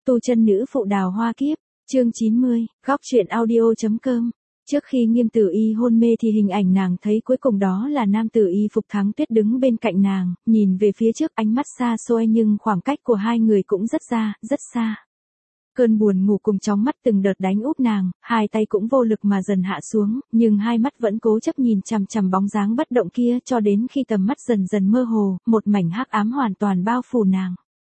Tu chân nữ phụ đào hoa kiếp, chương 90, góc truyện audio.com. Trước khi Nghiêm Tử Y hôn mê thì hình ảnh nàng thấy cuối cùng đó là nam tử y phục Thắng Tuyết đứng bên cạnh nàng, nhìn về phía trước, ánh mắt xa xôi nhưng khoảng cách của hai người cũng rất xa. Cơn buồn ngủ cùng chóng mắt từng đợt đánh úp nàng, hai tay cũng vô lực mà dần hạ xuống, nhưng hai mắt vẫn cố chấp nhìn chằm chằm bóng dáng bất động kia cho đến khi tầm mắt dần dần mơ hồ, một mảnh hắc ám hoàn toàn bao phủ nàng.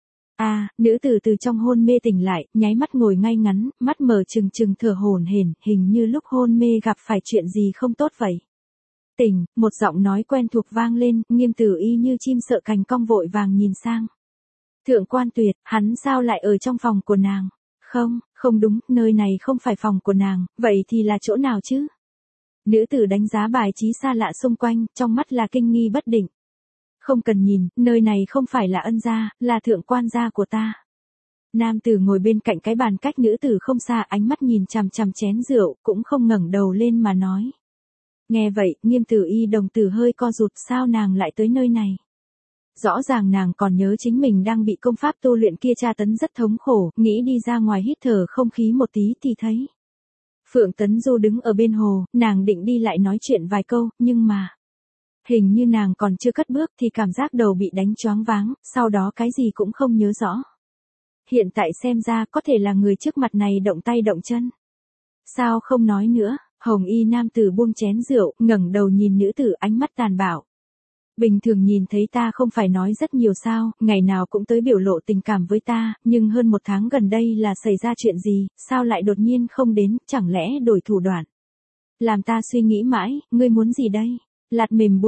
Nữ tử từ trong hôn mê tỉnh lại, nháy mắt ngồi ngay ngắn, mắt mở trừng trừng thở hổn hển, hình như lúc hôn mê gặp phải chuyện gì không tốt vậy. Tỉnh, một giọng nói quen thuộc vang lên, Nghiêm Tử Y như chim sợ cành cong vội vàng nhìn sang. Thượng Quan Tuyệt, hắn sao lại ở trong phòng của nàng? Không đúng, nơi này không phải phòng của nàng, vậy thì là chỗ nào chứ? Nữ tử đánh giá bài trí xa lạ xung quanh, trong mắt là kinh nghi bất định. Không cần nhìn, nơi này không phải là ân gia, là thượng quan gia của ta. Nam tử ngồi bên cạnh cái bàn cách nữ tử không xa, ánh mắt nhìn chằm chằm chén rượu, cũng không ngẩng đầu lên mà nói. Nghe vậy, Nghiêm Tử Y đồng tử hơi co rụt, sao nàng lại tới nơi này? Rõ ràng nàng còn nhớ chính mình đang bị công pháp tu luyện kia tra tấn rất thống khổ, nghĩ đi ra ngoài hít thở không khí một tí thì thấy Phượng Tấn Du đứng ở bên hồ, nàng định đi lại nói chuyện vài câu, nhưng mà hình như nàng còn chưa cất bước thì cảm giác đầu bị đánh choáng váng, sau đó cái gì cũng không nhớ rõ. Hiện tại xem ra có thể là người trước mặt này động tay động chân. Sao không nói nữa? Hồng y nam tử buông chén rượu, ngẩng đầu nhìn nữ tử, ánh mắt tàn bạo. Bình thường nhìn thấy ta không phải nói rất nhiều sao, ngày nào cũng tới biểu lộ tình cảm với ta, nhưng hơn một tháng gần đây là xảy ra chuyện gì, sao lại đột nhiên không đến, chẳng lẽ đổi thủ đoạn? Làm ta suy nghĩ mãi, ngươi muốn gì đây? Lạt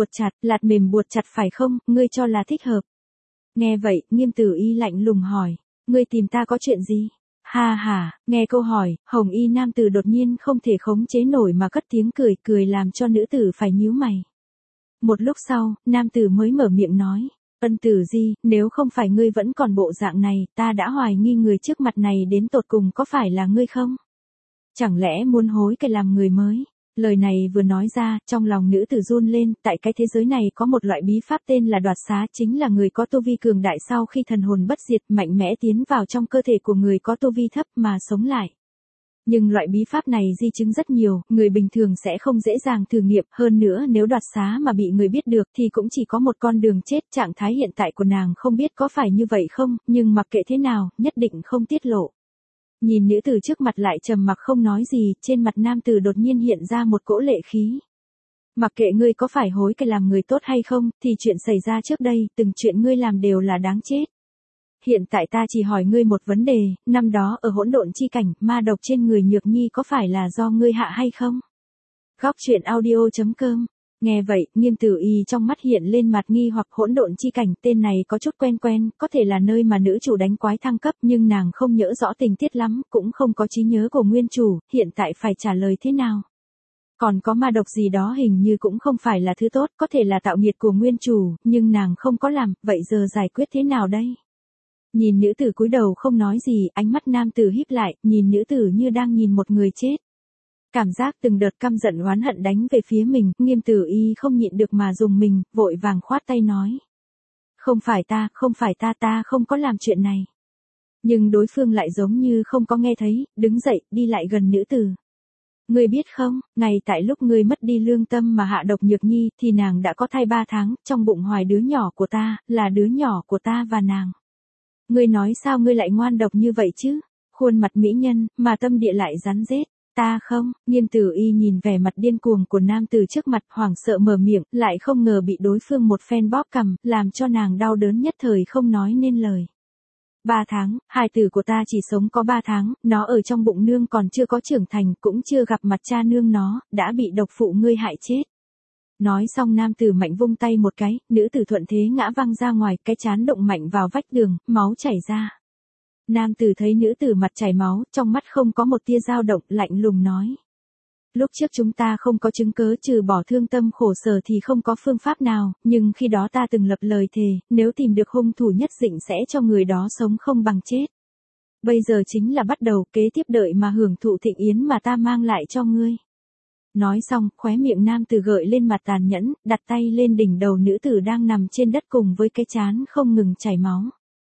mềm buộc chặt phải không, ngươi cho là thích hợp. Nghe vậy, Nghiêm Tử Y lạnh lùng hỏi, ngươi tìm ta có chuyện gì? Nghe câu hỏi, hồng y nam tử đột nhiên không thể khống chế nổi mà cất tiếng cười làm cho nữ tử phải nhíu mày. Một lúc sau, nam tử mới mở miệng nói, Ân Tử Di, nếu không phải ngươi vẫn còn bộ dạng này, ta đã hoài nghi người trước mặt này đến tột cùng có phải là ngươi không? Chẳng lẽ muốn hối cải làm người mới? Lời này vừa nói ra, trong lòng nữ tử run lên, tại cái thế giới này có một loại bí pháp tên là đoạt xá, chính là người có tu vi cường đại sau khi thần hồn bất diệt mạnh mẽ tiến vào trong cơ thể của người có tu vi thấp mà sống lại. Nhưng loại bí pháp này di chứng rất nhiều, người bình thường sẽ không dễ dàng thử nghiệm, hơn nữa nếu đoạt xá mà bị người biết được thì cũng chỉ có một con đường chết. Trạng thái hiện tại của nàng không biết có phải như vậy không, nhưng mặc kệ thế nào, nhất định không tiết lộ. Nhìn nữ tử trước mặt lại trầm mặc không nói gì, trên mặt nam tử đột nhiên hiện ra một cỗ lệ khí. Mặc kệ ngươi có phải hối cải làm người tốt hay không, thì chuyện xảy ra trước đây, từng chuyện ngươi làm đều là đáng chết. Hiện tại ta chỉ hỏi ngươi một vấn đề, năm đó ở hỗn độn chi cảnh, ma độc trên người Nhược Nhi có phải là do ngươi hạ hay không? Góc truyện audio.com. Nghe vậy, Nghiêm Tử Y trong mắt hiện lên mặt nghi hoặc. Hỗn độn chi cảnh, tên này có chút quen, có thể là nơi mà nữ chủ đánh quái thăng cấp, nhưng nàng không nhớ rõ tình tiết lắm, cũng không có trí nhớ của nguyên chủ, hiện tại phải trả lời thế nào? Còn có ma độc gì đó hình như cũng không phải là thứ tốt, có thể là tạo nghiệt của nguyên chủ, nhưng nàng không có làm, vậy giờ giải quyết thế nào đây? Nhìn nữ tử cúi đầu không nói gì, ánh mắt nam tử híp lại, nhìn nữ tử như đang nhìn một người chết. Cảm giác từng đợt căm giận oán hận đánh về phía mình, Nghiêm Tử Y không nhịn được mà dùng mình, vội vàng khoát tay nói. Không phải ta không có làm chuyện này. Nhưng đối phương lại giống như không có nghe thấy, đứng dậy, đi lại gần nữ tử. Ngươi biết không, ngay tại lúc ngươi mất đi lương tâm mà hạ độc Nhược Nhi, thì nàng đã có thai 3 tháng, trong bụng hoài đứa nhỏ của ta, là đứa nhỏ của ta và nàng. Ngươi nói sao ngươi lại ngoan độc như vậy chứ? Khuôn mặt mỹ nhân, mà tâm địa lại rắn rết. Ta không, Nghiêm Tử Y nhìn vẻ mặt điên cuồng của nam tử trước mặt, hoảng sợ mở miệng, lại không ngờ bị đối phương một phen bóp cằm, làm cho nàng đau đớn nhất thời không nói nên lời. 3 tháng, hài tử của ta chỉ sống có 3 tháng, nó ở trong bụng nương còn chưa có trưởng thành, cũng chưa gặp mặt cha nương nó, đã bị độc phụ ngươi hại chết. Nói xong nam tử mạnh vung tay một cái, nữ tử thuận thế ngã văng ra ngoài, cái trán động mạnh vào vách tường, máu chảy ra. Nam tử thấy nữ tử mặt chảy máu, trong mắt không có một tia dao động, lạnh lùng nói. Lúc trước chúng ta không có chứng cớ trừ bỏ thương tâm khổ sở thì không có phương pháp nào, nhưng khi đó ta từng lập lời thề, nếu tìm được hung thủ nhất định sẽ cho người đó sống không bằng chết. Bây giờ chính là bắt đầu, kế tiếp đợi mà hưởng thụ thịnh yến mà ta mang lại cho ngươi. Nói xong, khóe miệng nam tử gợi lên mặt tàn nhẫn, đặt tay lên đỉnh đầu nữ tử đang nằm trên đất cùng với cái trán không ngừng chảy máu.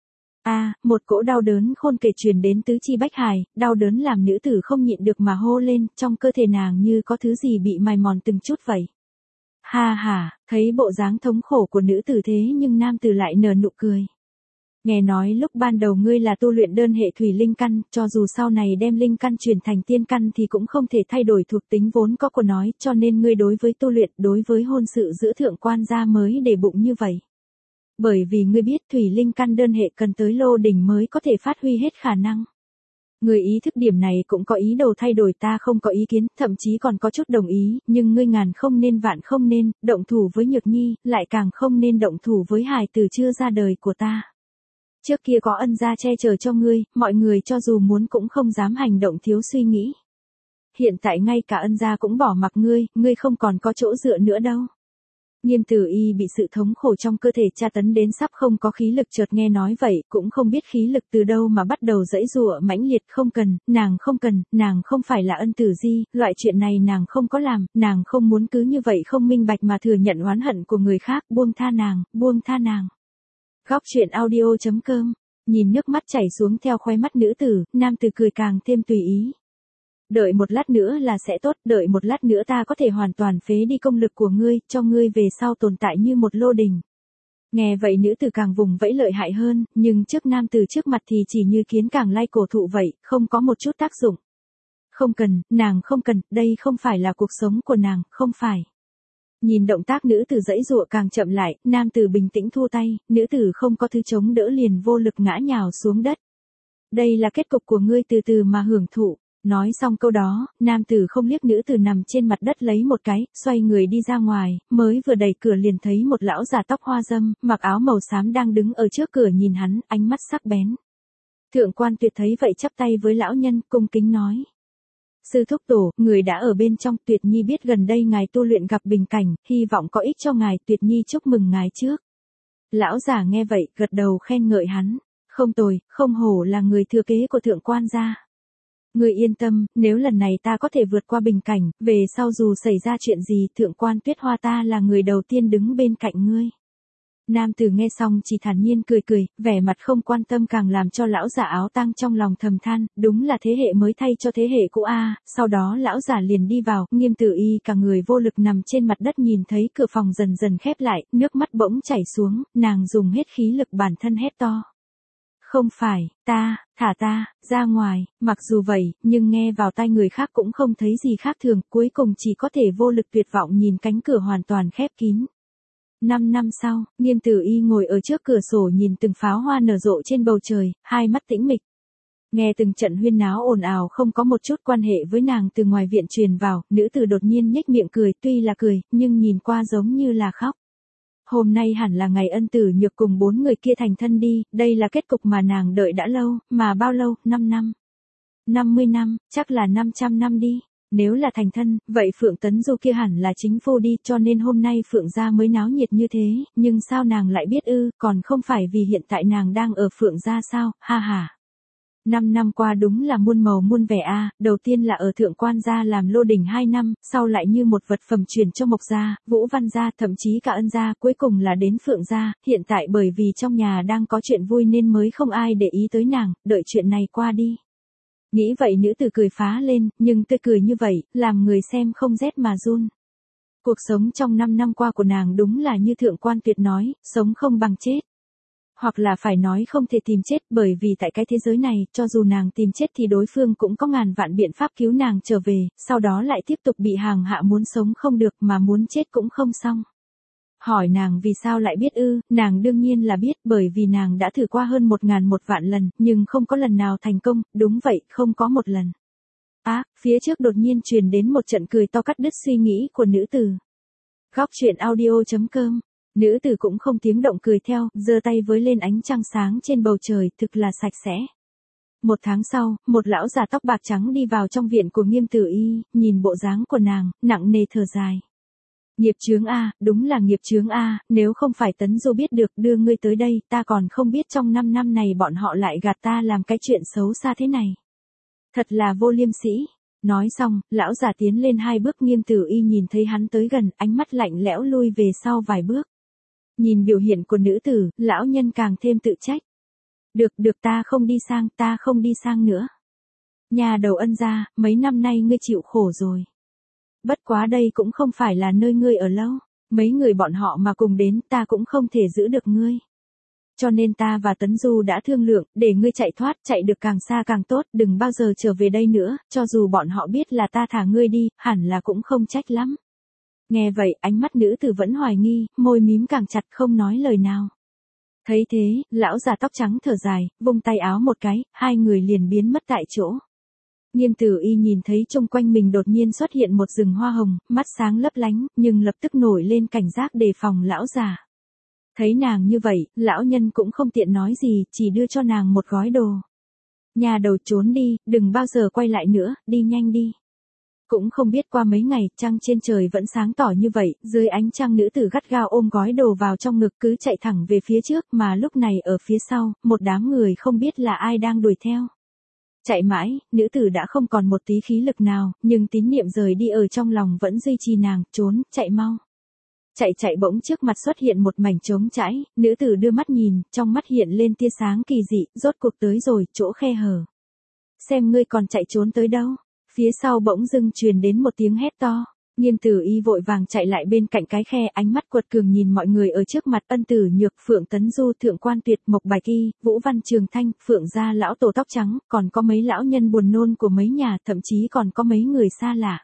Một cỗ đau đớn khôn kể truyền đến tứ chi bách hải, đau đớn làm nữ tử không nhịn được mà hô lên, trong cơ thể nàng như có thứ gì bị mài mòn từng chút vậy. Ha ha, thấy bộ dáng thống khổ của nữ tử thế nhưng nam tử lại nở nụ cười. Nghe nói lúc ban đầu ngươi là tu luyện đơn hệ thủy linh căn, cho dù sau này đem linh căn chuyển thành tiên căn thì cũng không thể thay đổi thuộc tính vốn có của nó, cho nên ngươi đối với tu luyện, đối với hôn sự giữa thượng quan gia mới để bụng như vậy. Bởi vì ngươi biết thủy linh căn đơn hệ cần tới lô đỉnh mới có thể phát huy hết khả năng. Ngươi ý thức điểm này cũng có ý đồ thay đổi, ta không có ý kiến, thậm chí còn có chút đồng ý, nhưng ngươi ngàn không nên vạn không nên, động thủ với Nhược Nhi, lại càng không nên động thủ với hài tử chưa ra đời của ta. Trước kia có ân gia che chở cho ngươi, mọi người cho dù muốn cũng không dám hành động thiếu suy nghĩ. Hiện tại ngay cả ân gia cũng bỏ mặc ngươi không còn có chỗ dựa nữa đâu. Nghiêm Tử Y bị sự thống khổ trong cơ thể tra tấn đến sắp không có khí lực, chợt nghe nói vậy, cũng không biết khí lực từ đâu mà bắt đầu giãy giụa mãnh liệt. Không cần, nàng không phải là Ân Tử Di, loại chuyện này nàng không có làm, nàng không muốn cứ như vậy không minh bạch mà thừa nhận oán hận của người khác, buông tha nàng. Góc truyện audio.com, nhìn nước mắt chảy xuống theo khóe mắt nữ tử, nam tử cười càng thêm tùy ý. Đợi một lát nữa là sẽ tốt, đợi một lát nữa ta có thể hoàn toàn phế đi công lực của ngươi, cho ngươi về sau tồn tại như một lô đình. Nghe vậy nữ tử càng vùng vẫy lợi hại hơn, nhưng trước nam tử trước mặt thì chỉ như kiến càng lai cổ thụ vậy, không có một chút tác dụng. Nàng không cần, đây không phải là cuộc sống của nàng, không phải. Nhìn động tác nữ tử giãy giụa càng chậm lại, nam tử bình tĩnh thua tay, nữ tử không có thứ chống đỡ liền vô lực ngã nhào xuống đất. Đây là kết cục của ngươi, từ từ mà hưởng thụ. Nói xong câu đó, nam tử không liếc nữ tử nằm trên mặt đất lấy một cái, xoay người đi ra ngoài, mới vừa đẩy cửa liền thấy một lão già tóc hoa râm, mặc áo màu xám đang đứng ở trước cửa nhìn hắn, ánh mắt sắc bén. Thượng quan Tuyệt thấy vậy chắp tay với lão nhân, cung kính nói. Sư thúc tổ, người đã ở bên trong, Tuyệt Nhi biết gần đây ngài tu luyện gặp bình cảnh, hy vọng có ích cho ngài, Tuyệt Nhi chúc mừng ngài trước. Lão già nghe vậy, gật đầu khen ngợi hắn. Không tồi, không hổ là người thừa kế của thượng quan gia. Ngươi yên tâm, nếu lần này ta có thể vượt qua bình cảnh, về sau dù xảy ra chuyện gì, thượng quan Tuyết Hoa ta là người đầu tiên đứng bên cạnh ngươi. Nam tử nghe xong chỉ thản nhiên cười, vẻ mặt không quan tâm càng làm cho lão giả áo tang trong lòng thầm than, đúng là thế hệ mới thay cho thế hệ cũ a. Sau đó lão giả liền đi vào, Nghiêm Tử Y cả người vô lực nằm trên mặt đất, nhìn thấy cửa phòng dần dần khép lại, nước mắt bỗng chảy xuống, nàng dùng hết khí lực bản thân hét to. Không phải, thả ta, ra ngoài, mặc dù vậy, nhưng nghe vào tai người khác cũng không thấy gì khác thường, cuối cùng chỉ có thể vô lực tuyệt vọng nhìn cánh cửa hoàn toàn khép kín. 5 năm sau, Nghiêm Tử Y ngồi ở trước cửa sổ nhìn từng pháo hoa nở rộ trên bầu trời, hai mắt tĩnh mịch. Nghe từng trận huyên náo ồn ào không có một chút quan hệ với nàng từ ngoài viện truyền vào, nữ tử đột nhiên nhếch miệng cười, tuy là cười, nhưng nhìn qua giống như là khóc. Hôm nay hẳn là ngày Ân Tử Nhược cùng 4 người kia thành thân đi, đây là kết cục mà nàng đợi đã lâu, mà bao lâu, 5 năm. 50 năm, chắc là 500 năm đi. Nếu là thành thân, vậy Phượng Tấn Du kia hẳn là chính phu đi, cho nên hôm nay Phượng gia mới náo nhiệt như thế, nhưng sao nàng lại biết còn không phải vì hiện tại nàng đang ở Phượng gia sao, ha ha. 5 năm qua đúng là muôn màu muôn vẻ đầu tiên là ở thượng quan gia làm lô đỉnh 2 năm, sau lại như một vật phẩm truyền cho Mộc gia, Vũ Văn gia, thậm chí cả Ân gia, cuối cùng là đến Phượng gia, hiện tại bởi vì trong nhà đang có chuyện vui nên mới không ai để ý tới nàng, đợi chuyện này qua đi. Nghĩ vậy nữ tử cười phá lên, nhưng tươi cười như vậy, làm người xem không rét mà run. Cuộc sống trong 5 năm qua của nàng đúng là như thượng quan Tuyệt nói, sống không bằng chết. Hoặc là phải nói không thể tìm chết, bởi vì tại cái thế giới này, cho dù nàng tìm chết thì đối phương cũng có ngàn vạn biện pháp cứu nàng trở về, sau đó lại tiếp tục bị hàng hạ, muốn sống không được mà muốn chết cũng không xong. Hỏi nàng vì sao lại biết nàng đương nhiên là biết, bởi vì nàng đã thử qua hơn 1001 vạn lần, nhưng không có lần nào thành công, đúng vậy, không có một lần. Phía trước đột nhiên truyền đến một trận cười to cắt đứt suy nghĩ của nữ tử. Góc truyện audio.com, nữ tử cũng không tiếng động cười theo, giơ tay với lên ánh trăng sáng trên bầu trời, thực là sạch sẽ. 1 tháng sau, một lão già tóc bạc trắng đi vào trong viện của Nghiêm Tử Y, nhìn bộ dáng của nàng, nặng nề thở dài. Nghiệp chướng đúng là nghiệp chướng nếu không phải Tấn Du biết được đưa ngươi tới đây, ta còn không biết trong 5 năm này bọn họ lại gạt ta làm cái chuyện xấu xa thế này. Thật là vô liêm sỉ. Nói xong, lão già tiến lên 2 bước, Nghiêm Tử Y nhìn thấy hắn tới gần, ánh mắt lạnh lẽo lui về sau vài bước. Nhìn biểu hiện của nữ tử, lão nhân càng thêm tự trách. Được ta không đi sang nữa. Nhà đầu Ân gia, mấy năm nay ngươi chịu khổ rồi. Bất quá đây cũng không phải là nơi ngươi ở lâu. Mấy người bọn họ mà cùng đến ta cũng không thể giữ được ngươi. Cho nên ta và Tấn Du đã thương lượng, để ngươi chạy thoát, chạy được càng xa càng tốt, đừng bao giờ trở về đây nữa, cho dù bọn họ biết là ta thả ngươi đi, hẳn là cũng không trách lắm. Nghe vậy, ánh mắt nữ tử vẫn hoài nghi, môi mím càng chặt không nói lời nào. Thấy thế, lão già tóc trắng thở dài, vung tay áo một cái, hai người liền biến mất tại chỗ. Nghiêm Tử Y nhìn thấy xung quanh mình đột nhiên xuất hiện một rừng hoa hồng, mắt sáng lấp lánh, nhưng lập tức nổi lên cảnh giác đề phòng lão già. Thấy nàng như vậy, lão nhân cũng không tiện nói gì, chỉ đưa cho nàng một gói đồ. Nhà đầu trốn đi, đừng bao giờ quay lại nữa, đi nhanh đi. Cũng không biết qua mấy ngày, trăng trên trời vẫn sáng tỏ như vậy, dưới ánh trăng nữ tử gắt gao ôm gói đồ vào trong ngực cứ chạy thẳng về phía trước, mà lúc này ở phía sau, một đám người không biết là ai đang đuổi theo. Chạy mãi, nữ tử đã không còn một tí khí lực nào, nhưng tín niệm rời đi ở trong lòng vẫn duy trì nàng, trốn, chạy mau. Chạy bỗng trước mặt xuất hiện một mảnh trống trải, nữ tử đưa mắt nhìn, trong mắt hiện lên tia sáng kỳ dị, rốt cuộc tới rồi, chỗ khe hở. Xem ngươi còn chạy trốn tới đâu. Phía sau bỗng dưng truyền đến một tiếng hét to. Nghiêm Tử Y vội vàng chạy lại bên cạnh cái khe, ánh mắt quật cường nhìn mọi người ở trước mặt. Ân Tử Nhược, Phượng Tấn Du, Thượng Quan Tuyệt, Mộc Bạch Y, Vũ Văn Trường Thanh, Phượng gia lão tổ tóc trắng, còn có mấy lão nhân buồn nôn của mấy nhà, thậm chí còn có mấy người xa lạ.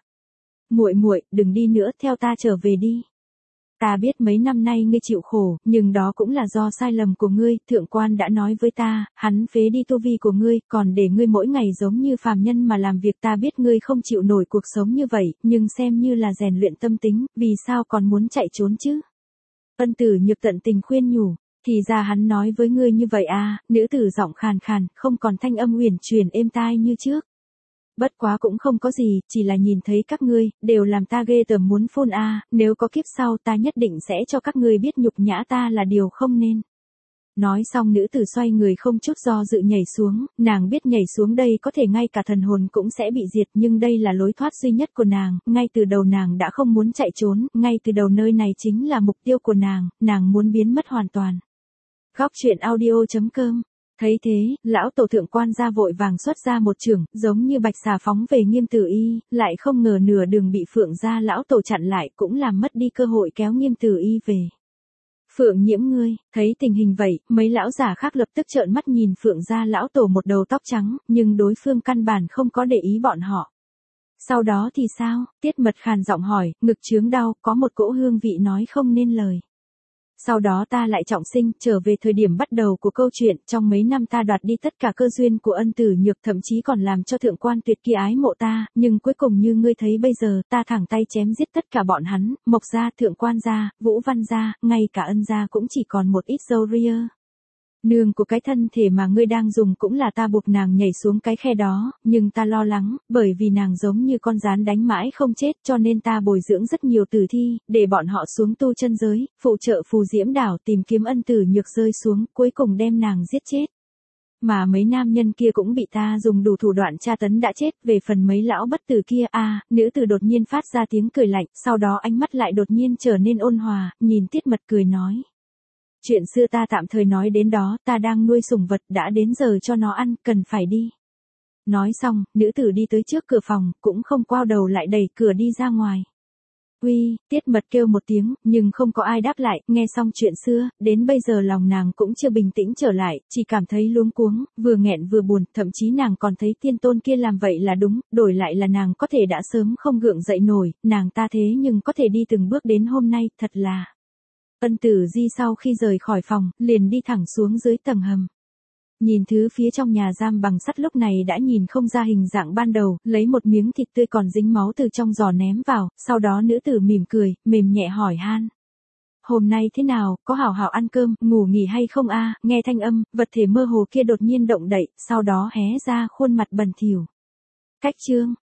Muội, đừng đi nữa, theo ta trở về đi. Ta biết mấy năm nay ngươi chịu khổ, nhưng đó cũng là do sai lầm của ngươi, thượng quan đã nói với ta, hắn phế đi tu vi của ngươi, còn để ngươi mỗi ngày giống như phàm nhân mà làm việc. Ta biết ngươi không chịu nổi cuộc sống như vậy, nhưng xem như là rèn luyện tâm tính, vì sao còn muốn chạy trốn chứ? Ân Tử Nhược tận tình khuyên nhủ, thì ra hắn nói với ngươi như vậy à, nữ tử giọng khàn khàn, không còn thanh âm uyển chuyển êm tai như trước. Bất quá cũng không có gì, chỉ là nhìn thấy các ngươi, đều làm ta ghê tởm muốn phun a, nếu có kiếp sau ta nhất định sẽ cho các ngươi biết nhục nhã ta là điều không nên. Nói xong nữ tử xoay người không chút do dự nhảy xuống, nàng biết nhảy xuống đây có thể ngay cả thần hồn cũng sẽ bị diệt, nhưng đây là lối thoát duy nhất của nàng, ngay từ đầu nàng đã không muốn chạy trốn, ngay từ đầu nơi này chính là mục tiêu của nàng muốn biến mất hoàn toàn. Góc truyện audio.com. Thấy thế, lão tổ thượng quan ra vội vàng xuất ra một chưởng, giống như bạch xà phóng về Nghiêm Tử Y, lại không ngờ nửa đường bị Phượng gia lão tổ chặn lại, cũng làm mất đi cơ hội kéo Nghiêm Tử Y về. Phượng Nhiễm ngươi, thấy tình hình vậy, mấy lão giả khác lập tức trợn mắt nhìn Phượng gia lão tổ một đầu tóc trắng, nhưng đối phương căn bản không có để ý bọn họ. Sau đó thì sao? Tiết Mật khàn giọng hỏi, ngực chướng đau, có một cỗ hương vị nói không nên lời. Sau đó ta lại trọng sinh, trở về thời điểm bắt đầu của câu chuyện, trong mấy năm ta đoạt đi tất cả cơ duyên của Ân Tử Nhược, thậm chí còn làm cho Thượng Quan Tuyệt kia ái mộ ta, nhưng cuối cùng như ngươi thấy bây giờ, ta thẳng tay chém giết tất cả bọn hắn, Mộc gia, Thượng Quan gia, Vũ Văn gia, ngay cả Ân gia cũng chỉ còn một ít râu ria. Nương của cái thân thể mà ngươi đang dùng cũng là ta buộc nàng nhảy xuống cái khe đó, nhưng ta lo lắng, bởi vì nàng giống như con gián đánh mãi không chết, cho nên ta bồi dưỡng rất nhiều tử thi, để bọn họ xuống tu chân giới, phụ trợ Phù Diễm đảo tìm kiếm Ân Tử Nhược rơi xuống, cuối cùng đem nàng giết chết. Mà mấy nam nhân kia cũng bị ta dùng đủ thủ đoạn tra tấn đã chết, về phần mấy lão bất tử kia nữ tử đột nhiên phát ra tiếng cười lạnh, sau đó ánh mắt lại đột nhiên trở nên ôn hòa, nhìn Tiết Mật cười nói. Chuyện xưa ta tạm thời nói đến đó, ta đang nuôi sủng vật, đã đến giờ cho nó ăn, cần phải đi. Nói xong, nữ tử đi tới trước cửa phòng, cũng không quay đầu lại đẩy cửa đi ra ngoài. Uy, Tiết Mật kêu một tiếng, nhưng không có ai đáp lại, nghe xong chuyện xưa, đến bây giờ lòng nàng cũng chưa bình tĩnh trở lại, chỉ cảm thấy luống cuống, vừa nghẹn vừa buồn, thậm chí nàng còn thấy tiên tôn kia làm vậy là đúng, đổi lại là nàng có thể đã sớm không gượng dậy nổi, nàng ta thế nhưng có thể đi từng bước đến hôm nay, thật là... Ân Tử Di sau khi rời khỏi phòng, liền đi thẳng xuống dưới tầng hầm. Nhìn thứ phía trong nhà giam bằng sắt lúc này đã nhìn không ra hình dạng ban đầu, lấy một miếng thịt tươi còn dính máu từ trong giò ném vào, sau đó nữ tử mỉm cười, mềm nhẹ hỏi han. Hôm nay thế nào, có hảo hảo ăn cơm, ngủ nghỉ hay không a? Nghe thanh âm, vật thể mơ hồ kia đột nhiên động đậy, sau đó hé ra khuôn mặt bẩn thỉu. Cách chương.